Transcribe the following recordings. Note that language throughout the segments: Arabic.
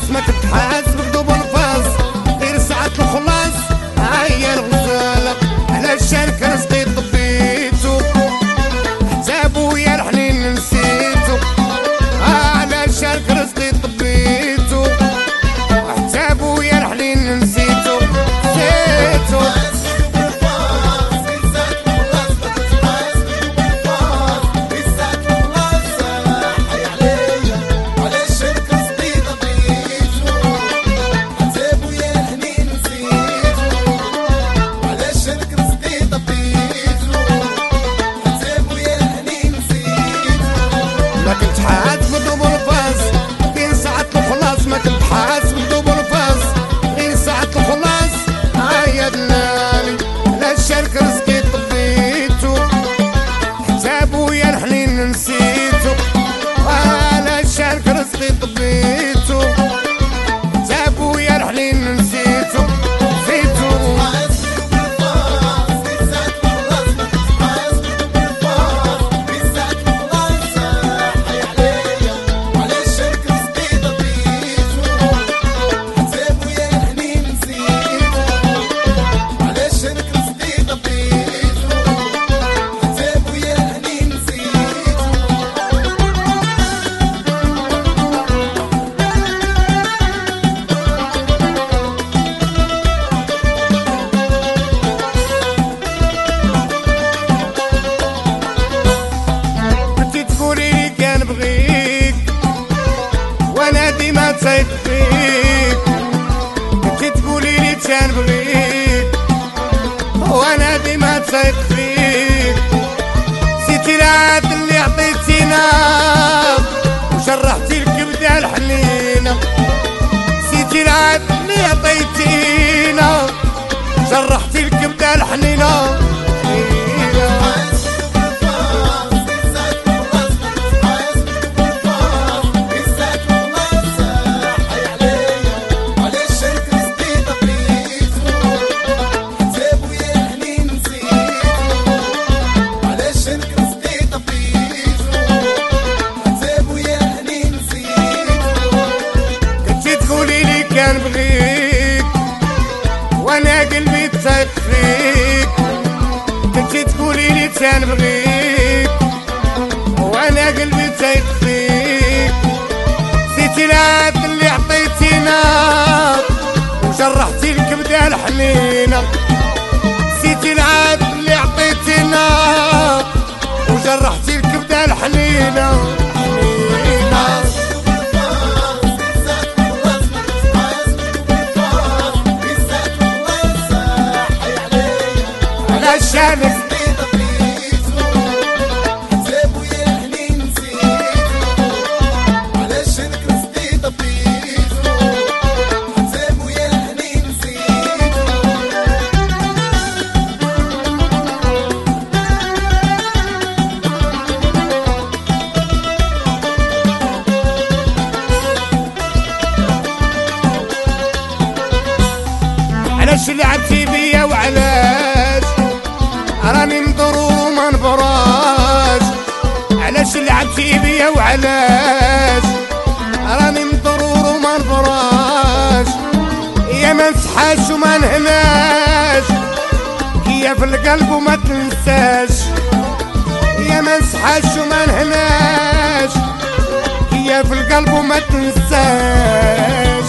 الفاس ما تتحاسب بدوب الفاس غير ساعة الخلاص هيا الغزالة على الشركة رزقي طبيتو حسابو يا الحنين نسيتو على الشركة رزقي طبيتو حسابو يا الحنين نسيتو نسيتو نسيتو على الشركة رزقي طبيتو جابو يا الحنين نسيتو نسيتو ديما تسيط فيك كنتي تقولي لي تنبغيك وانا ديما تسيط فيك نسيتي العهد اللي عطيتينا وشرحتي الكبده الحنينه نسيتي العهد اللي عطيتينا وشرحتي الكبده الحنينه نبغيك وانا قلبي تسيط فيك كنتي تقولي لي تنبغيك وانا قلبي تسيط فيك نسيتي العهد اللي عطيتينا وجرحتي الكبده الحنينه نسيتي العهد اللي عطيتينا وجرحتي الكبده الحنينه عشانك حسابو يا الحنين نسيتو على الشرك رزقي طبيتو حسابو يا الحنين نسيتو علاش لعبتي بيا وعلاش راني مضرور وما نبراش علاش لعبتي بيا وعلاش راني مضرور وما نبراش يا ما نصحاش وما نهناش هي في القلب وما تنساش يا ما نصحاش وما نهناش هي في القلب وما تنساش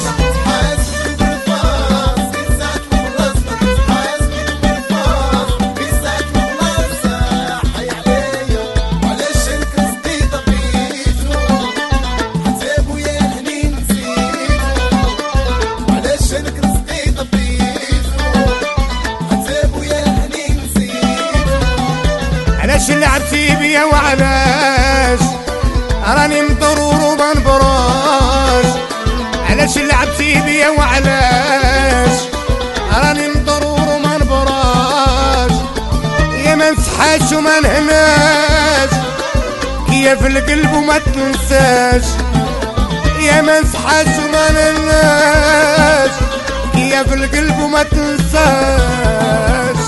علاش لعبتي بيا وعلاش راني مضرور وما نبراش علاش لعبتي بيا وعلاش راني مضرور وما نبراش يا ما نصحاش وما نهناش هي في القلب وما تنساش يا ما نصحاش وما نهناش هي في القلب وما تنساش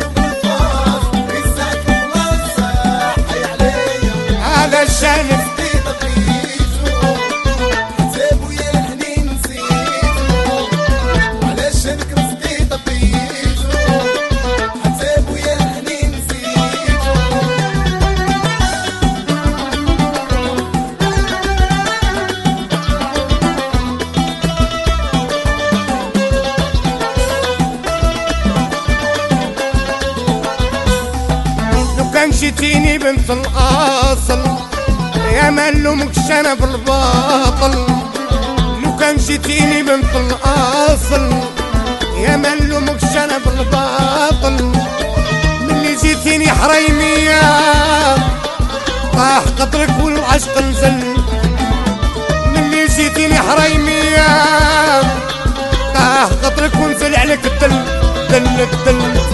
على الشانب جيتيني بنت الاصل يا ما نلومكش انا بالباطل، لو كان جيتيني بنت الاصل يا ما نلومكش انا بالباطل. ملي جيتيني حريمية طاح قطرك والعشق نزل، ملي جيتيني حريمية طاح قطرك ونزل عليك الدل دل الدل.